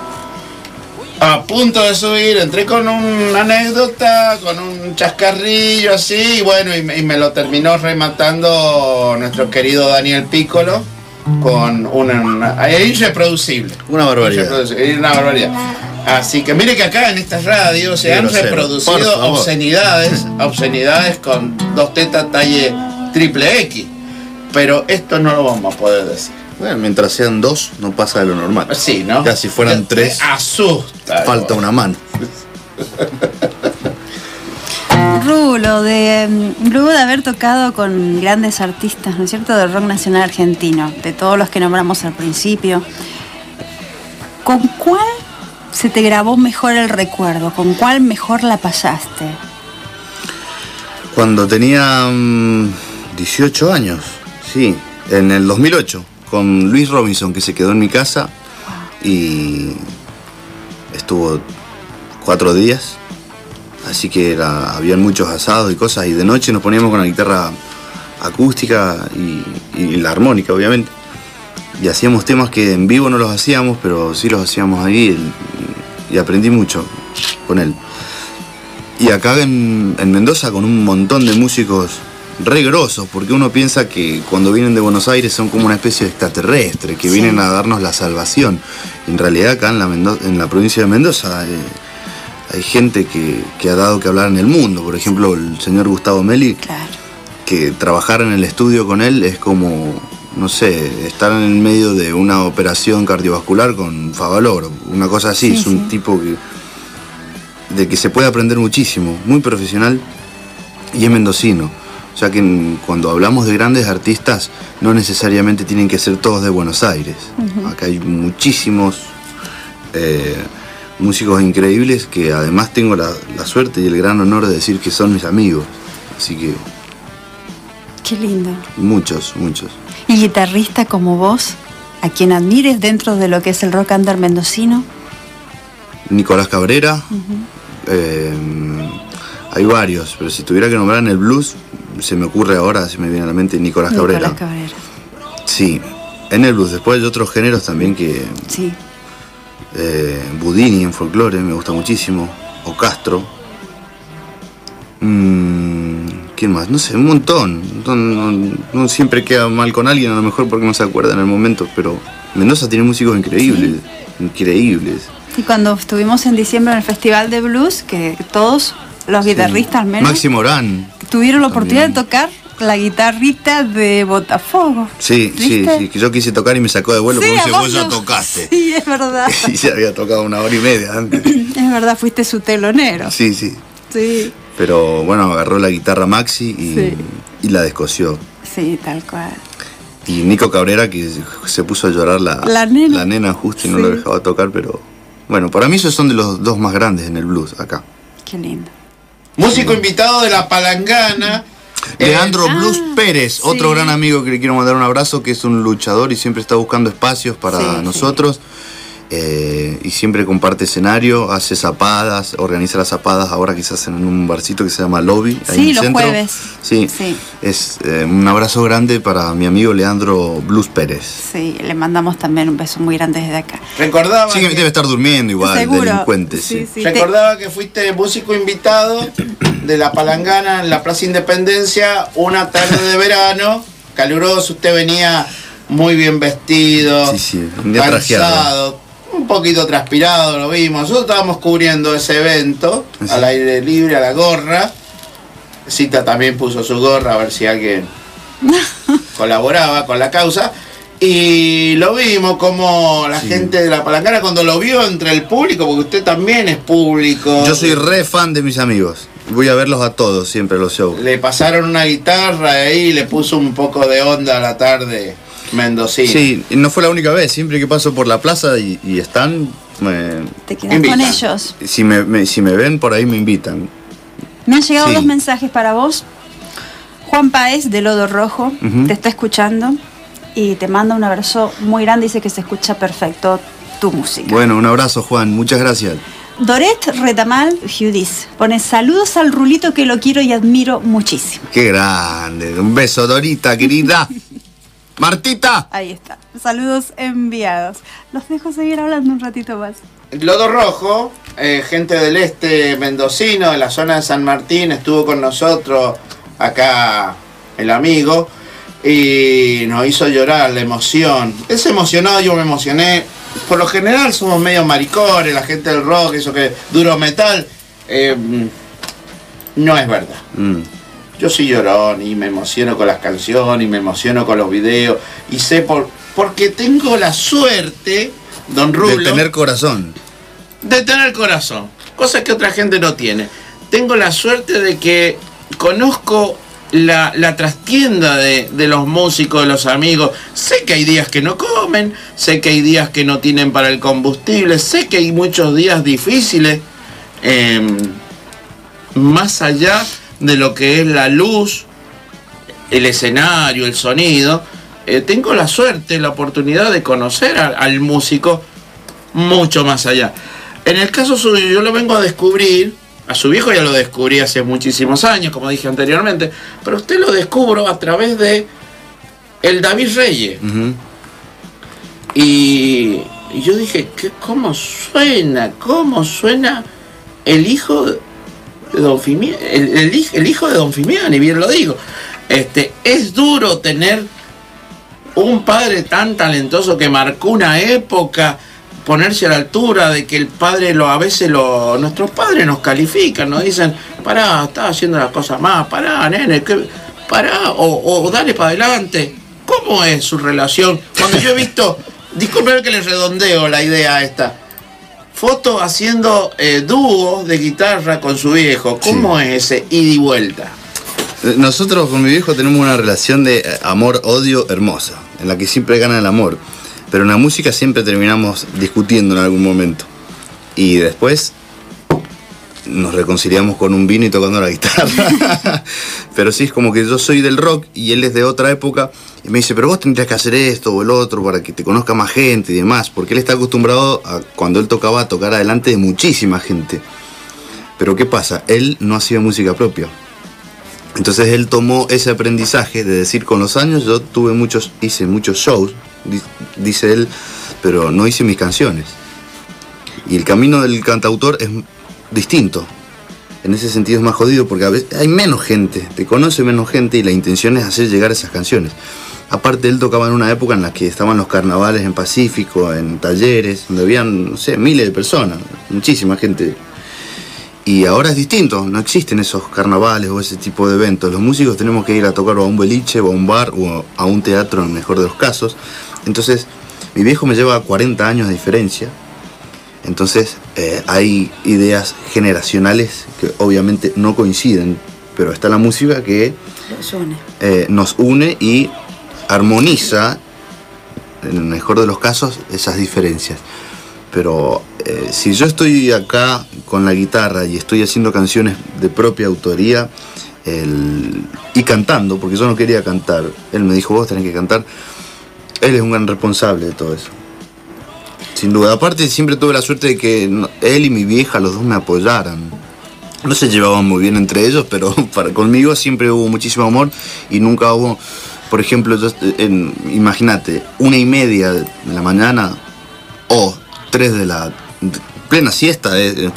A punto de subir, entré con una anécdota, con un chascarrillo así, y bueno, y me, y me lo terminó rematando nuestro querido Daniel Piccolo con una, una irreproducible. Una barbaridad. Irreproducible, una barbaridad. Así que mire que acá en esta radio se Qué han grosero, por reproducido favor. obscenidades, obscenidades con dos tetas talle triple X. Pero esto no lo vamos a poder decir. Bueno, mientras sean dos, no pasa de lo normal. Sí, ¿no? Ya si fueran Te- tres, te asusta. falta una mano. Rulo, de, luego de haber tocado con grandes artistas, ¿no es cierto?, del rock nacional argentino, de todos los que nombramos al principio, ¿con cuál se te grabó mejor el recuerdo? ¿Con cuál mejor la pasaste? Cuando tenía um, dieciocho años, sí, en el dos mil ocho, con Luis Robinson, que se quedó en mi casa y estuvo cuatro días. Así que era, habían muchos asados y cosas, y de noche nos poníamos con la guitarra acústica y, y la armónica, obviamente. Y hacíamos temas que en vivo no los hacíamos, pero sí los hacíamos ahí, y, y aprendí mucho con él. Y acá en, en Mendoza con un montón de músicos re grosos, porque uno piensa que cuando vienen de Buenos Aires son como una especie de extraterrestre, que Sí. vienen a darnos la salvación. En realidad acá en la, Mendo- en la provincia de Mendoza eh, hay gente que, que ha dado que hablar en el mundo. Por ejemplo, el señor Gustavo Meli, Claro. que trabajar en el estudio con él es como, no sé, estar en el medio de una operación cardiovascular con Favaloro, una cosa así. Sí, es un sí. tipo que de que se puede aprender muchísimo, muy profesional, y es mendocino. O sea que en- cuando hablamos de grandes artistas, no necesariamente tienen que ser todos de Buenos Aires. Acá hay muchísimos eh, músicos increíbles que además tengo la, la suerte y el gran honor de decir que son mis amigos. Así que Qué lindo. muchos, muchos. ¿Y guitarrista como vos, a quien admires dentro de lo que es el rock under mendocino? Nicolás Cabrera, eh, hay varios, pero si tuviera que nombrar en el blues, se me ocurre ahora, se me viene a la mente Nicolás Cabrera. Nicolás Cabrera. Sí, en el blues. Después hay otros géneros también que... Sí. Eh, Budini en folclore, me gusta muchísimo. O Castro. Mm, ¿Quién más? No sé, un montón. No, no- no siempre queda mal con alguien, a lo mejor porque no se acuerda en el momento, pero Mendoza tiene músicos increíbles. Increíbles. Y cuando estuvimos en diciembre en el Festival de Blues, que todos los guitarristas al menos Maxi Morán. tuvieron la oportunidad También. de tocar la guitarrita de Botafogo. Sí, sí, ¿Viste? sí, que yo quise tocar y me sacó de vuelo Sí, porque a dice, vos vos ya no. tocaste. Sí, es verdad. Y se había tocado una hora y media antes. Es verdad, fuiste su telonero. Sí, sí. Sí, Pero bueno, agarró la guitarra Maxi y, Sí. y la descosió. sí, tal cual. Y Nico Cabrera, que se puso a llorar la, La nena. nena justo y no Sí. lo dejaba tocar, pero bueno, para mí esos son de los dos más grandes en el blues acá. Qué lindo. Músico invitado de La Palangana. Leandro ah, Blues Pérez, otro sí. gran amigo que le quiero mandar un abrazo, que es un luchador y siempre está buscando espacios para Sí, nosotros. Eh, y siempre comparte escenario, hace zapadas, organiza las zapadas ahora quizás en un barcito que se llama Lobby. ahí Sí, en el los centro. jueves. Sí, Sí. es eh, un abrazo grande para mi amigo Leandro Blues Pérez. Sí, le mandamos también un beso muy grande desde acá. Recordaba, Sí, que que, debe estar durmiendo igual, Seguro. delincuente, sí. Sí, sí. Te- recordaba que fuiste músico invitado de La Palangana en la Plaza Independencia una tarde de verano, caluroso, usted venía muy bien vestido, Sí, sí, un día trajeado. calzado, un poquito transpirado, lo vimos. Nosotros estábamos cubriendo ese evento Sí. al aire libre, a la gorra. Cita también puso su gorra a ver si alguien colaboraba con la causa. Y lo vimos como la Sí. gente de La Palangana cuando lo vio entre el público, porque usted también es público. Yo soy re fan de mis amigos. Voy a verlos a todos siempre los shows. Le pasaron una guitarra ahí y le puso un poco de onda a la tarde mendocina. Sí, y no fue la única vez. Siempre que paso por la plaza y, y están, me- Te quedas Invitan. con ellos. si, me, me- si me ven por ahí me invitan. Me han llegado Sí. dos mensajes para vos. Juan Páez, de Lodo Rojo, Ujú. te está escuchando y te manda un abrazo muy grande. Dice que se escucha perfecto tu música. Bueno, un abrazo, Juan. Muchas gracias. Doret Retamal Judis pone saludos al Rulito, que lo quiero y admiro muchísimo. Qué grande. Un beso, Dorita, querida. Martita. Ahí está. Saludos enviados. Los dejo seguir hablando un ratito más. Lodo Rojo, eh, gente del este mendocino, de la zona de San Martín, estuvo con nosotros acá el amigo y nos hizo llorar la emoción. Él se emocionó, yo me emocioné. Por lo general somos medio maricones, la gente del rock, eso que duro metal. eh, no es verdad. Mm. Yo soy llorón y me emociono con las canciones y me emociono con los videos y sé por, porque tengo la suerte, don Rulo, de tener corazón. De tener corazón, cosa que otra gente no tiene. Tengo la suerte de que conozco la, la trastienda de, de los músicos, de los amigos. Sé que hay días que no comen, sé que hay días que no tienen para el combustible, sé que hay muchos días difíciles, eh, más allá de lo que es la luz, el escenario, el sonido. Eh, tengo la suerte, la oportunidad de conocer a, al músico mucho más allá. En el caso suyo, yo lo vengo a descubrir, a su viejo ya lo descubrí hace muchísimos años, como dije anteriormente, pero usted lo descubro a través de el David Reyes. Uh-huh. y, y yo dije, ¿qué, ¿cómo suena? ¿Cómo suena el hijo de Don Fimiani? El, el, el hijo de Don Fimiani, bien lo digo. Este, es duro tener un padre tan talentoso que marcó una época, ponerse a la altura de que el padre lo a veces lo nuestros padres nos califican, nos dicen, pará, estás haciendo las cosas más, pará, nene, que, pará, o, o dale para adelante. ¿Cómo es su relación? Cuando yo he visto, disculpen que les redondeo la idea esta, fotos haciendo eh, dúos de guitarra con su viejo, ¿cómo sí. es ese ida y vuelta? Nosotros con mi viejo tenemos una relación de amor-odio hermosa, en la que siempre gana el amor. Pero en la música siempre terminamos discutiendo en algún momento. Y después nos reconciliamos con un vino y tocando la guitarra. Pero sí, es como que yo soy del rock y él es de otra época. Y me dice, pero vos tendrías que hacer esto o el otro para que te conozca más gente y demás. Porque él está acostumbrado a, cuando él tocaba, a tocar adelante de muchísima gente. Pero ¿qué pasa? Él no hacía música propia. Entonces él tomó ese aprendizaje de decir, con los años yo tuve muchos, hice muchos shows, dice él, pero no hice mis canciones. Y el camino del cantautor es distinto. En ese sentido es más jodido porque a veces hay menos gente, te conoce menos gente y la intención es hacer llegar esas canciones. Aparte él tocaba en una época en la que estaban los carnavales en Pacífico, en talleres, donde habían, no sé, miles de personas, muchísima gente. Y ahora es distinto, no existen esos carnavales o ese tipo de eventos. Los músicos tenemos que ir a tocar o a un boliche o a un bar o a un teatro en el mejor de los casos. Entonces, mi viejo me lleva cuarenta años de diferencia. Entonces, eh, hay ideas generacionales que obviamente no coinciden, pero está la música que eh, nos une y armoniza, en el mejor de los casos, esas diferencias. Pero eh, si yo estoy acá con la guitarra y estoy haciendo canciones de propia autoría el, y cantando, porque yo no quería cantar, él me dijo, vos tenés que cantar, él es un gran responsable de todo eso. Sin duda. Aparte siempre tuve la suerte de que él y mi vieja, los dos me apoyaran. No se llevaban muy bien entre ellos, pero para, conmigo siempre hubo muchísimo amor y nunca hubo, por ejemplo, yo, en, imagínate, una y media de la mañana o tres de la plena siesta, eh.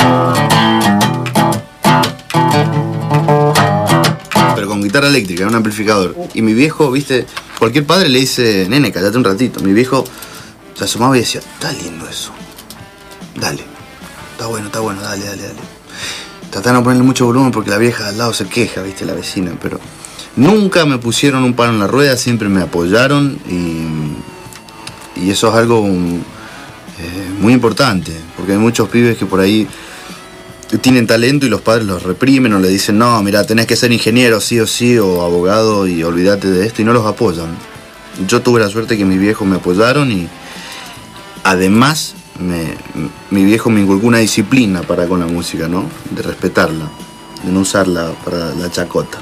pero con guitarra eléctrica, un amplificador. Y mi viejo, viste, cualquier padre le dice, nene, cállate un ratito. Mi viejo se asomaba y decía, está lindo eso, dale, está bueno, está bueno, dale, dale, dale. Trataron de ponerle mucho volumen porque la vieja al lado se queja, viste, la vecina, pero nunca me pusieron un palo en la rueda, siempre me apoyaron y, y eso es algo un, eh, muy importante, porque hay muchos pibes que por ahí tienen talento y los padres los reprimen o le dicen, no, mira, tenés que ser ingeniero sí o sí o abogado y olvídate de esto, y no los apoyan. Yo tuve la suerte que mis viejos me apoyaron y además me, mi viejo me inculcó una disciplina para con la música, ¿no? De respetarla, de no usarla para la chacota.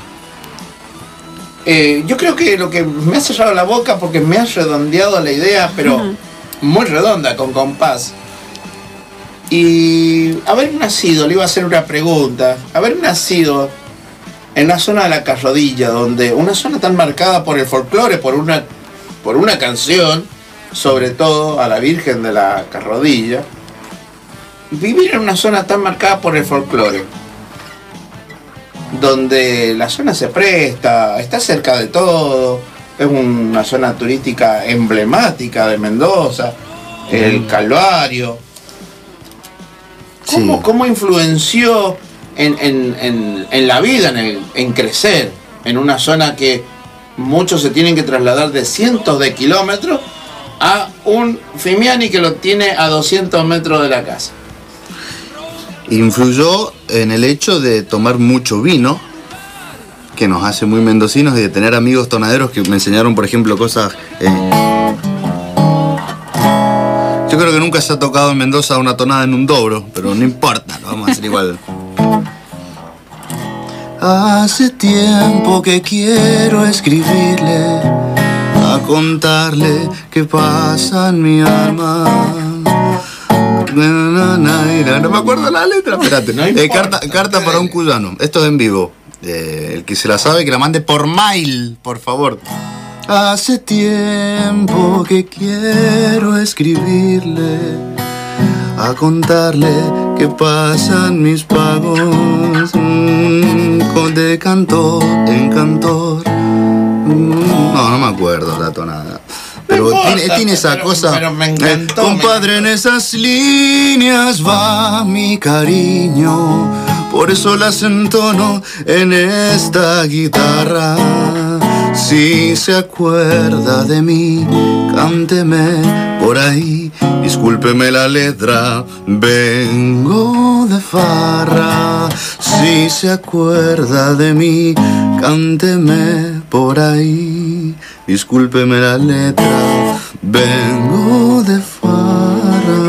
Eh, yo creo que lo que me ha cerrado la boca porque me ha redondeado la idea, pero uh-huh. muy redonda, con compás. Y haber nacido, le iba a hacer una pregunta, haber nacido en la zona de la Carrodilla, donde una zona tan marcada por el folclore, por una, por una canción, sobre todo a la Virgen de la Carrodilla, vivir en una zona tan marcada por el folclore, donde la zona se presta, está cerca de todo, es una zona turística emblemática de Mendoza, el Calvario. ¿Cómo, sí. ¿Cómo influenció en, en, en, en la vida, en, el, en crecer en una zona que muchos se tienen que trasladar de cientos de kilómetros a un Fimiani que lo tiene a doscientos metros de la casa. Influyó en el hecho de tomar mucho vino, que nos hace muy mendocinos, y de tener amigos tonaderos que me enseñaron, por ejemplo, cosas... Eh... Yo creo que nunca se ha tocado en Mendoza una tonada en un dobro, pero no importa, lo vamos a hacer igual. Hace tiempo que quiero escribirle, a contarle qué pasa en mi alma. No me acuerdo la letra, espérate. No eh, carta, carta para un cuyano. Esto es en vivo. Eh, el que se la sabe, que la mande por mail, por favor. Hace tiempo que quiero escribirle, a contarle qué pasan mis pagos, mmm, de cantor en cantor. Mm, no, no me acuerdo la tonada. Pero no importa, tiene, tiene esa pero, cosa. Pero me encantó, eh, compadre, en esas líneas va mi cariño, por eso las entono en esta guitarra. Si se acuerda de mí, cánteme por ahí, discúlpeme la letra, vengo de farra. Si se acuerda de mí, cánteme por ahí, discúlpeme la letra, vengo de farra.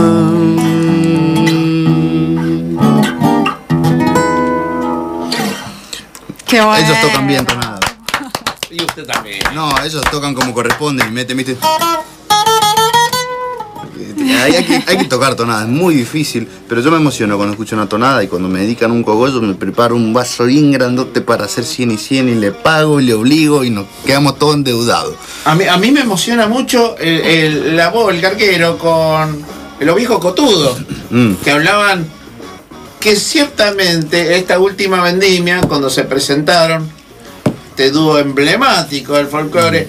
Qué bueno. Ellos tocan bien tonada. Y usted también. No, ellos tocan como corresponde y meten, ¿viste? Hay, hay, que, hay que tocar tonada, es muy difícil, pero yo me emociono cuando escucho una tonada, y cuando me dedican un cogollo me preparo un vaso bien grandote para hacer cien y cien y le pago y le obligo y nos quedamos todos endeudados. A mí, a mí me emociona mucho el, el, la voz, el garguero con los viejos cotudos, mm. que hablaban que ciertamente esta última vendimia, cuando se presentaron, este dúo emblemático del folclore,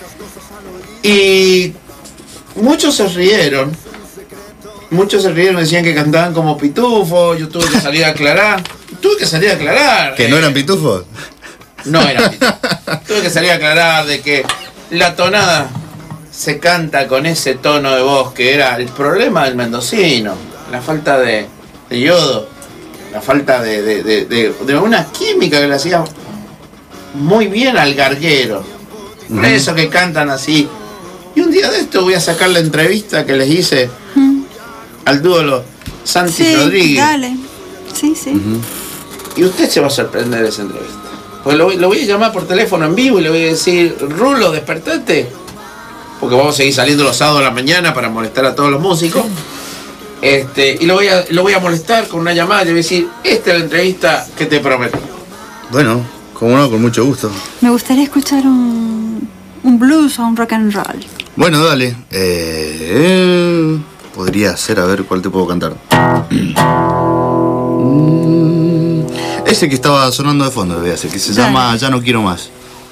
y muchos se rieron, muchos se rieron, decían que cantaban como pitufos. Yo tuve que salir a aclarar, tuve que salir a aclarar. ¿Que eh, no eran pitufos? No eran pitufos. Tuve que salir a aclarar de que la tonada se canta con ese tono de voz que era el problema del mendocino, la falta de, de yodo, la falta de, de, de, de, de una química que le hacía muy bien al garguero. Por uh-huh. eso que cantan así. Y un día de esto voy a sacar la entrevista que les hice uh-huh. al dúo Santi sí, Rodríguez. Dale. Sí, sí. Uh-huh. Y usted se va a sorprender de esa entrevista. Pues lo, lo voy a llamar por teléfono en vivo y le voy a decir: Rulo, despertate. Porque vamos a seguir saliendo los sábados a la mañana para molestar a todos los músicos. Este, y lo voy a, lo voy a molestar con una llamada y le voy a decir: esta es la entrevista que te prometí. Bueno. Como no, con mucho gusto. Me gustaría escuchar un, un blues o un rock and roll. Bueno, dale. Eh, eh, podría ser, a ver cuál te puedo cantar. Ese que estaba sonando de fondo, voy a hacer, que se dale. llama Ya no quiero más.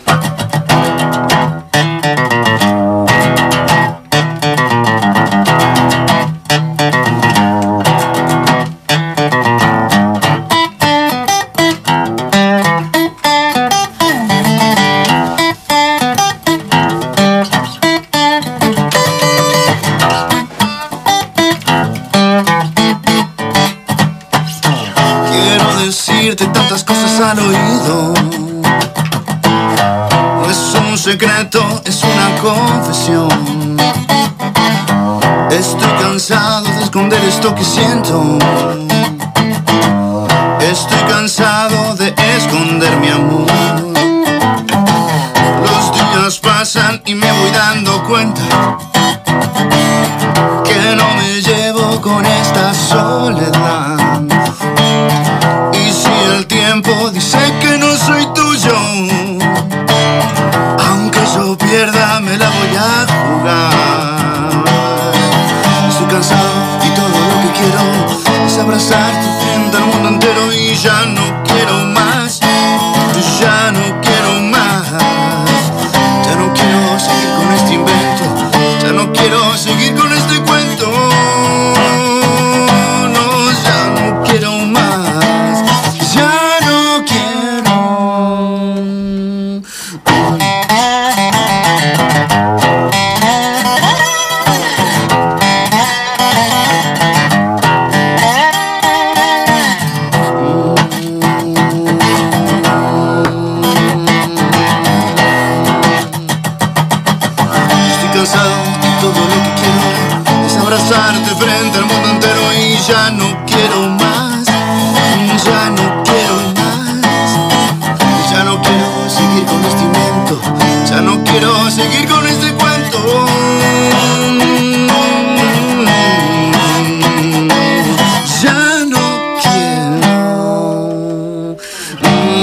Al oído, no es un secreto, es una confesión. Estoy cansado de esconder esto que siento. Estoy cansado de esconder mi amor. Los días pasan y me voy dando cuenta que no me llevo con esta soledad. Dice que no soy tuyo, aunque yo pierda me la voy a jugar. Estoy cansado y todo lo que quiero es abrazarte frente al mundo entero. Y ya no quiero más, ya no quiero más. Ya no quiero seguir con este invento, ya no quiero seguir con este cuento. No, ya no quiero más, ya no quiero.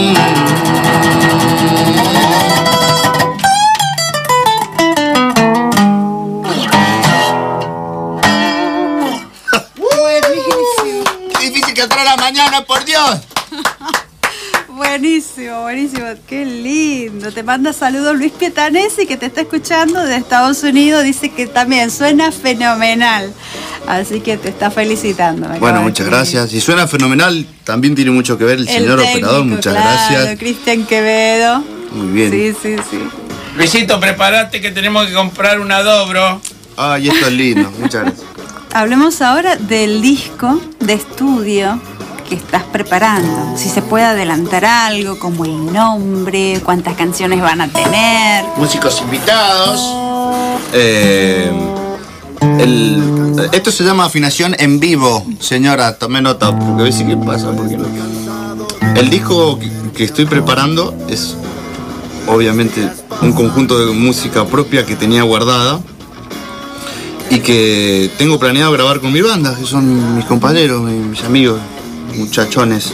Qué difícil cantar a la mañana, por Dios. Buenísimo, buenísimo, qué lindo. Te manda saludos Luis Pietanesi, que te está escuchando de Estados Unidos. Dice que también suena fenomenal. Así que te está felicitando. Bueno, muchas gracias. Y suena fenomenal, también tiene mucho que ver el, el señor técnico, operador. Muchas claro, gracias. Cristian Quevedo. Muy bien. Sí, sí, sí. Luisito, prepárate que tenemos que comprar un adobro. Ay, esto es lindo. Muchas gracias. Hablemos ahora del disco de estudio que estás preparando. Si se puede adelantar algo, como el nombre, cuántas canciones van a tener. Músicos invitados. Eh, el, esto se llama afinación en vivo, señora, tome nota, porque a ver si qué pasa. Porque no. El disco que, que estoy preparando es obviamente un conjunto de música propia que tenía guardada y que tengo planeado grabar con mi banda, que son mis compañeros, mis amigos, muchachones.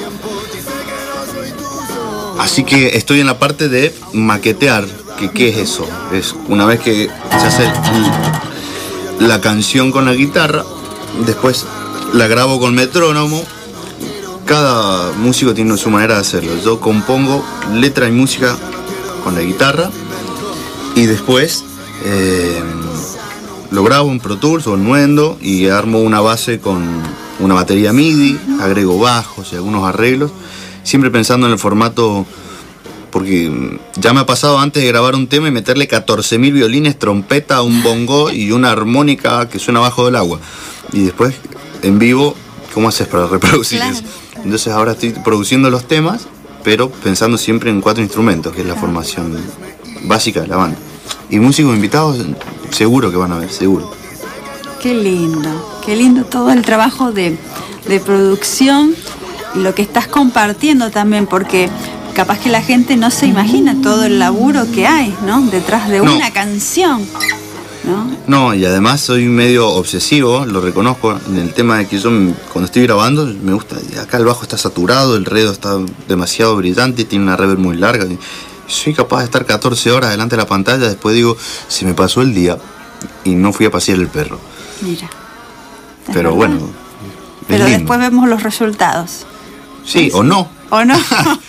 Así que estoy en la parte de maquetear. Que, ¿Qué es eso? Es una vez que se hace la canción con la guitarra, después la grabo con metrónomo. Cada músico tiene su manera de hacerlo. Yo compongo letra y música con la guitarra y después eh, lo grabo en Pro Tools o en Nuendo y armo una base con una batería MIDI, agrego bajos y algunos arreglos, siempre pensando en el formato, porque ya me ha pasado antes de grabar un tema y meterle catorce mil violines, trompeta, un bongo y una armónica que suena bajo del agua. Y después, en vivo, ¿cómo haces para reproducir claro. eso? Entonces ahora estoy produciendo los temas, pero pensando siempre en cuatro instrumentos, que es la formación básica de la banda. Y músicos invitados, seguro que van a ver, seguro. Qué lindo, qué lindo todo el trabajo de, de producción, lo que estás compartiendo también, porque capaz que la gente no se imagina todo el laburo que hay, ¿no? Detrás de No. una canción, ¿no? No, y además soy medio obsesivo, lo reconozco, en el tema de que yo cuando estoy grabando me gusta, acá el bajo está saturado, el redo está demasiado brillante, tiene una reverb muy larga. Soy capaz de estar catorce horas delante de la pantalla, después digo, se me pasó el día y no fui a pasear el perro. Mira. Pero verdad. bueno, Pero lindo. después vemos los resultados. Sí, o no. ¿O no?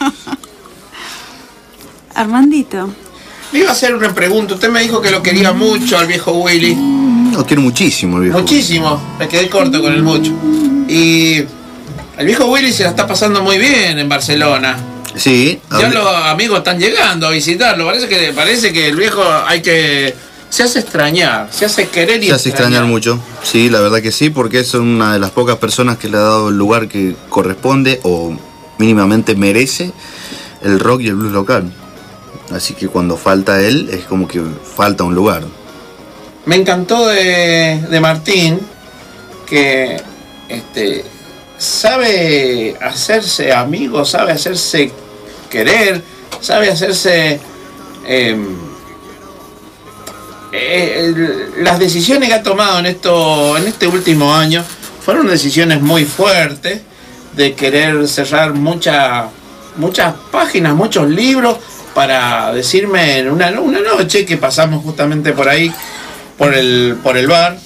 Armandito. Le iba a hacer una pregunta. Usted me dijo que lo quería mucho al viejo Willy. Lo quiero muchísimo el viejo. Muchísimo. Me quedé corto con el mucho. Y el viejo Willy se la está pasando muy bien en Barcelona. Sí. Ya hab- los amigos están llegando a visitarlo. Parece que, parece que el viejo hay que... Se hace extrañar, se hace querer y Se hace extrañar mucho. Sí, la verdad que sí, porque es una de las pocas personas que le ha dado el lugar que corresponde o mínimamente merece el rock y el blues local. Así que cuando falta él, es como que falta un lugar. Me encantó de, de Martín que este, sabe hacerse amigo, sabe hacerse querer, sabe hacerse... Eh, eh, el- las decisiones que ha tomado en, esto, en este último año fueron decisiones muy fuertes de querer cerrar mucha, muchas páginas, muchos libros para decirme en una, una noche que pasamos justamente por ahí, por el, por el bar,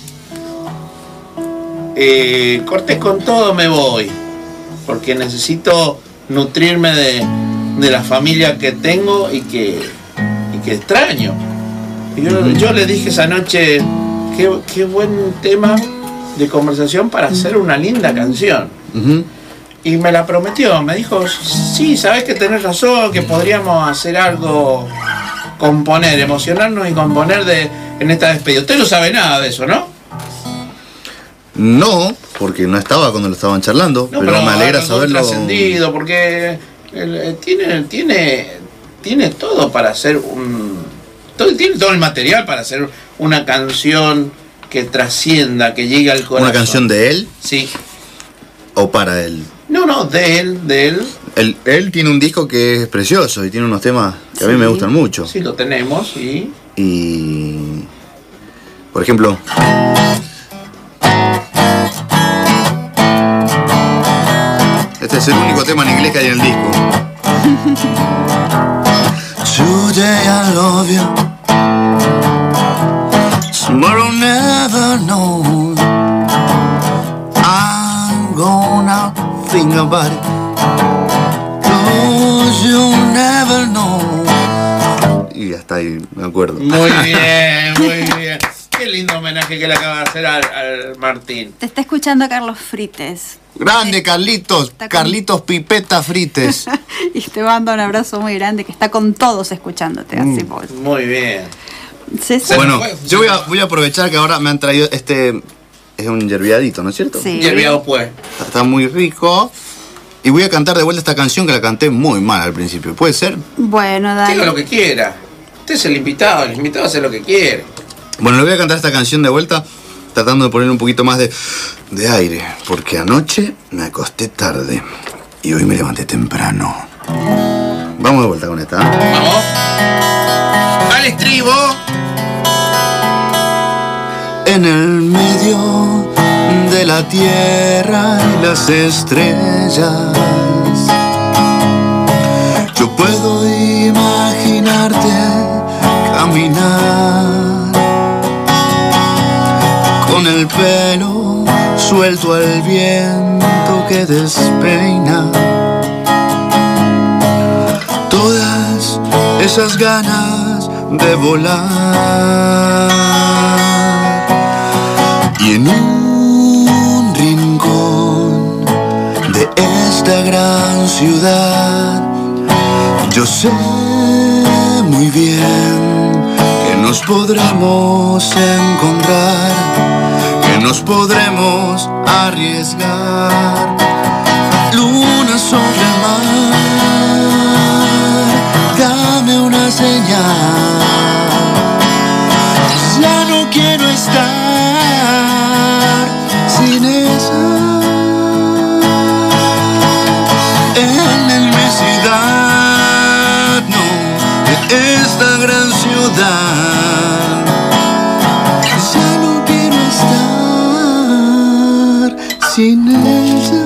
eh, corté con todo, me voy, porque necesito nutrirme de, de la familia que tengo y que, y que extraño. Y yo, yo le dije esa noche, qué, qué buen tema de conversación para hacer una linda canción. Ujú. Y me la prometió, me dijo, sí, sabes que tenés razón, que podríamos hacer algo, componer, emocionarnos y componer de, en esta despedida. Usted no sabe nada de eso, ¿no? No, porque no estaba cuando lo estaban charlando, No, pero me alegra algo saberlo. trascendido, porque él, eh, tiene, tiene, tiene todo para hacer un... Todo, tiene todo el material para hacer una canción que trascienda, que llegue al corazón. ¿Una canción de él Sí. o para él? No, no, de él, de él. Él, él tiene un disco que es precioso y tiene unos temas que a mí Sí. me gustan mucho. Sí, lo tenemos, y... Y, por ejemplo, este es el único tema en inglés que hay en el disco. Today I love you. Tomorrow never know. I'm gonna think about it. Cause you'll never know. Y hasta ahí, me acuerdo. Muy bien, muy bien. Qué lindo homenaje que le acaba de hacer al, al Martín. Te está escuchando Carlos Frites. Grande Carlitos, Está con- Carlitos Pipeta Frites. Y te manda un abrazo muy grande que está con todos escuchándote. Así pues. Muy bien. César. Bueno, fue. yo voy a, voy a aprovechar que ahora me han traído este. Es un yerbiadito, ¿no es cierto? Sí. Y el viejo pues. Está, está muy rico. Y voy a cantar de vuelta esta canción que la canté muy mal al principio. ¿Puede ser? Bueno, Que haga lo dale. que quiera. Usted es el invitado, el invitado hace lo que quiere. Bueno, le voy a cantar esta canción de vuelta, tratando de poner un poquito más de, de aire. Porque anoche me acosté tarde y hoy me levanté temprano. Vamos de vuelta con esta. ¿eh? Vamos. Al estribo. En el medio de la tierra y las estrellas, yo puedo imaginarte caminar con el pelo suelto al viento que despeina todas esas ganas de volar. Y en un rincón de esta gran ciudad, yo sé muy bien que nos podremos encontrar, que nos podremos arriesgar. Luna sobre el mar, dame una señal. Ya no quiero estar sin esa inmensidad, no, de esta gran ciudad. Ya no quiero estar sin ella.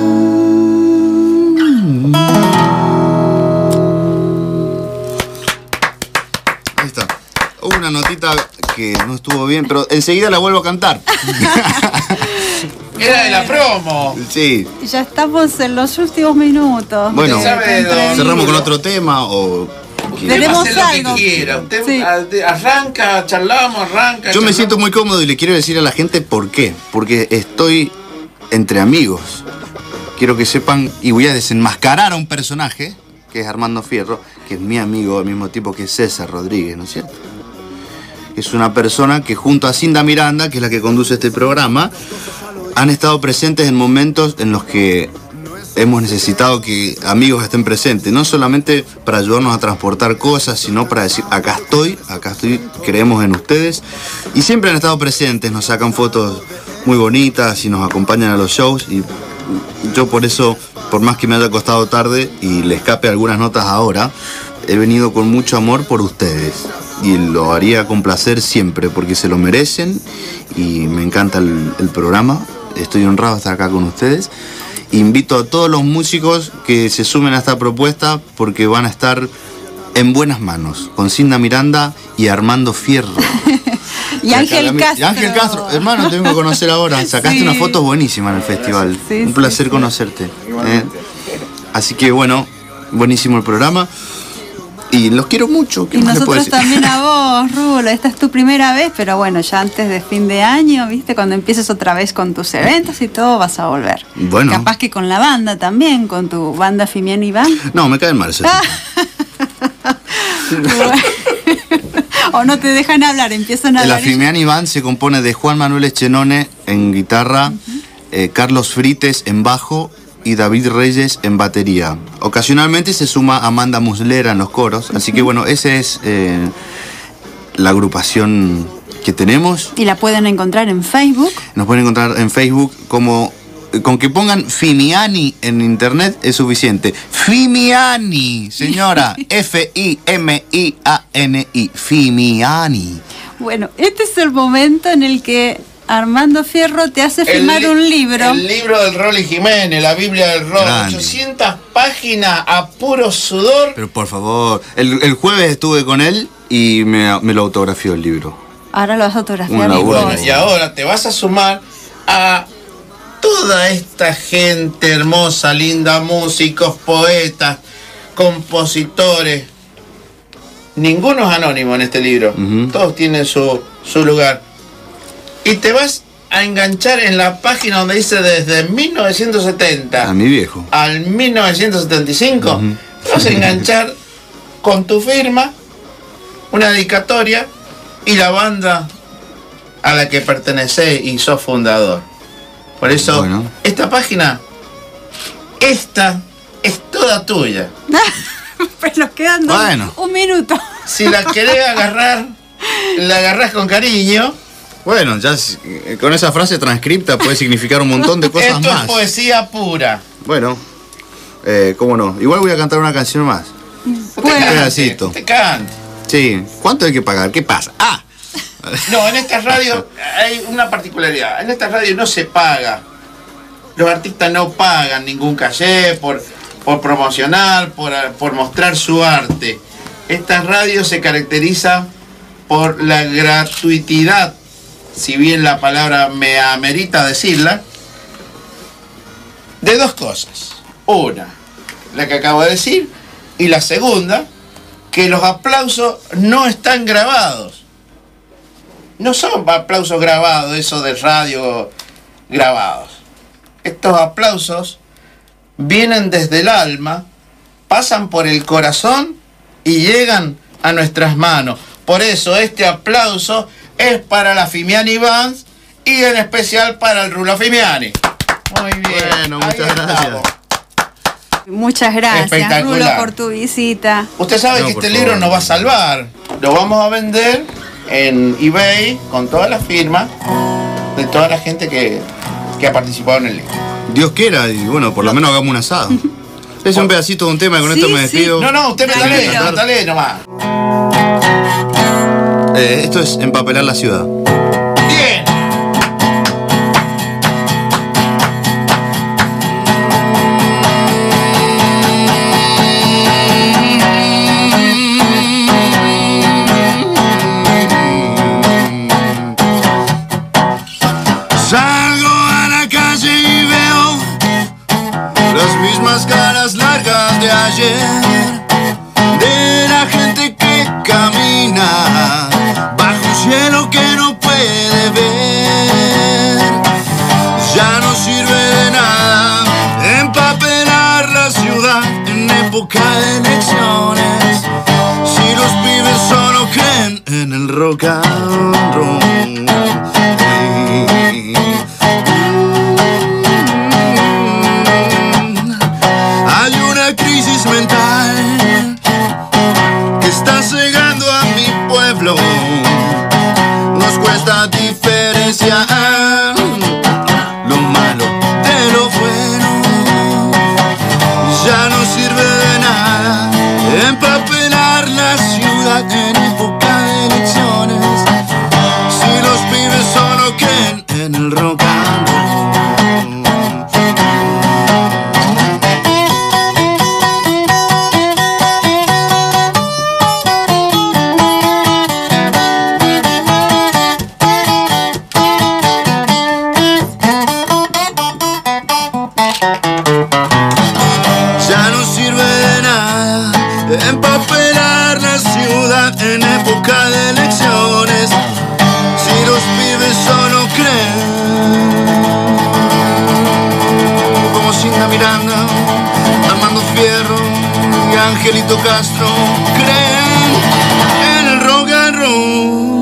Ahí está. Hubo una notita que no estuvo bien, pero enseguida la vuelvo a cantar. Era de la promo. Sí. Ya estamos en los últimos minutos. Bueno, de ¿sabe esta de dónde? entrevista. Cerramos con otro tema o... Usted Tenemos hace lo algo. que quiera. Usted Sí. a- arranca, charlamos, arranca. Yo me charlamos. siento muy cómodo y le quiero decir a la gente por qué. Porque estoy entre amigos. Quiero que sepan, y voy a desenmascarar a un personaje, que es Armando Fierro, que es mi amigo al mismo tiempo que César Rodríguez, ¿no es cierto? Es una persona que junto a Cinda Miranda, que es la que conduce este programa, han estado presentes en momentos en los que hemos necesitado que amigos estén presentes, no solamente para ayudarnos a transportar cosas, sino para decir, acá estoy, acá estoy, creemos en ustedes. Y siempre han estado presentes, nos sacan fotos muy bonitas y nos acompañan a los shows. Y yo por eso, por más que me haya costado tarde y le escape algunas notas ahora, he venido con mucho amor por ustedes. Y lo haría con placer siempre, porque se lo merecen y me encanta el, el programa. Estoy honrado de estar acá con ustedes. Invito a todos los músicos que se sumen a esta propuesta porque van a estar en buenas manos, con Cinda Miranda y Armando Fierro. Y Ángel Castro. Y Ángel Castro, hermano, te vengo a conocer ahora. Sacaste Sí. unas fotos buenísimas en el festival. Sí, Un sí, placer sí. conocerte. ¿eh? Así que bueno, buenísimo el programa. Y los quiero mucho. ¿Qué Y más le puedo nosotros decir? también a vos, Rulo. Esta es tu primera vez, pero bueno, ya antes de fin de año, ¿viste? Cuando empieces otra vez con tus eventos y todo, vas a volver. Bueno. Capaz que con la banda también, con tu banda Fimián Iván. No, me caen mal ese Ah. tipo. O no te dejan hablar, empiezan a La hablar. ellos. Fimián Iván se compone de Juan Manuel Echenone en guitarra, eh, Carlos Frites en bajo y David Reyes en batería. Ocasionalmente se suma Amanda Muslera en los coros, así que bueno, esa es eh, la agrupación que tenemos. Y la pueden encontrar en Facebook. Nos pueden encontrar en Facebook como... Con que pongan Fimiani en internet es suficiente. Fimiani, señora. F I M I A N I. Fimiani. Bueno, este es el momento en el que Armando Fierro te hace firmar li- un libro. El libro del Rolly Jiménez, la Biblia del rock. Grande. ochocientas páginas a puro sudor. Pero por favor, el, el jueves estuve con él y me, me lo autografió el libro. Ahora lo vas a autografiar Un laburo. vos. Bueno, y ahora te vas a sumar a toda esta gente hermosa, linda, músicos, poetas, compositores. Ninguno es anónimo en este libro. Ujú. Todos tienen su, su lugar. Y te vas a enganchar en la página donde dice desde mil novecientos setenta A mi viejo. al mil novecientos setenta y cinco. Ujú. Te vas a enganchar con tu firma, una dedicatoria y la banda a la que pertenecés y sos fundador. Por eso, Bueno. esta página, esta es toda tuya. Pero nos quedan dos- Bueno. un minuto. Si la querés agarrar, la agarrás con cariño. Bueno, ya s- eh, con esa frase transcripta puede significar un montón de cosas Esto más. es poesía pura. Bueno, eh, cómo no. Igual voy a cantar una canción más. No te Bueno. cantes, Pedacito. no te cantes. Sí. ¿Cuánto hay que pagar? ¿Qué pasa? Ah. No, en esta radio hay una particularidad. En esta radio no se paga. Los artistas no pagan ningún caché por, por promocionar, por, por mostrar su arte. Esta radio se caracteriza por la gratuidad, si bien la palabra me amerita decirla, de dos cosas. Una, la que acabo de decir, y la segunda, que los aplausos no están grabados. No son aplausos grabados, esos de radio grabados. Estos aplausos vienen desde el alma, pasan por el corazón y llegan a nuestras manos. Por eso este aplauso es para la Fimiani Bands y en especial para el Rulo Fimiani. Muy bien. Bueno, ahí muchas gracias. estamos. Muchas gracias, Espectacular. Rulo, por tu visita. Usted sabe No, que por este favor. libro nos va a salvar. Lo vamos a vender en eBay con todas las firmas de toda la gente que, que ha participado en el libro. Dios quiera, y bueno, por lo menos hagamos un asado. Es un pedacito de un tema y con Sí, esto me sí. despido. No, no, usted me Tranquilo. lee, métale nomás. Eh, esto es empapelar la ciudad. Bien. Salgo a la calle y veo las mismas caras largas de ayer, de la gente que camina bajo un cielo que no puede ver. Ya no sirve de nada empapelar la ciudad en época de elecciones, si los pibes solo creen en el rock and roll. Hay una crisis mental que está cegando a mi pueblo. Nos cuesta diferenciar lo malo de lo bueno. Ya no sirve de nada empapelar la ciudad en época de elecciones, si los pibes solo creen en el rock and roll. Ya no sirve de nada empapelar la ciudad en época de elecciones, si los pibes solo creen, como Cinda Miranda, Armando Fierro y Angelito Castro, creen en el rock and roll.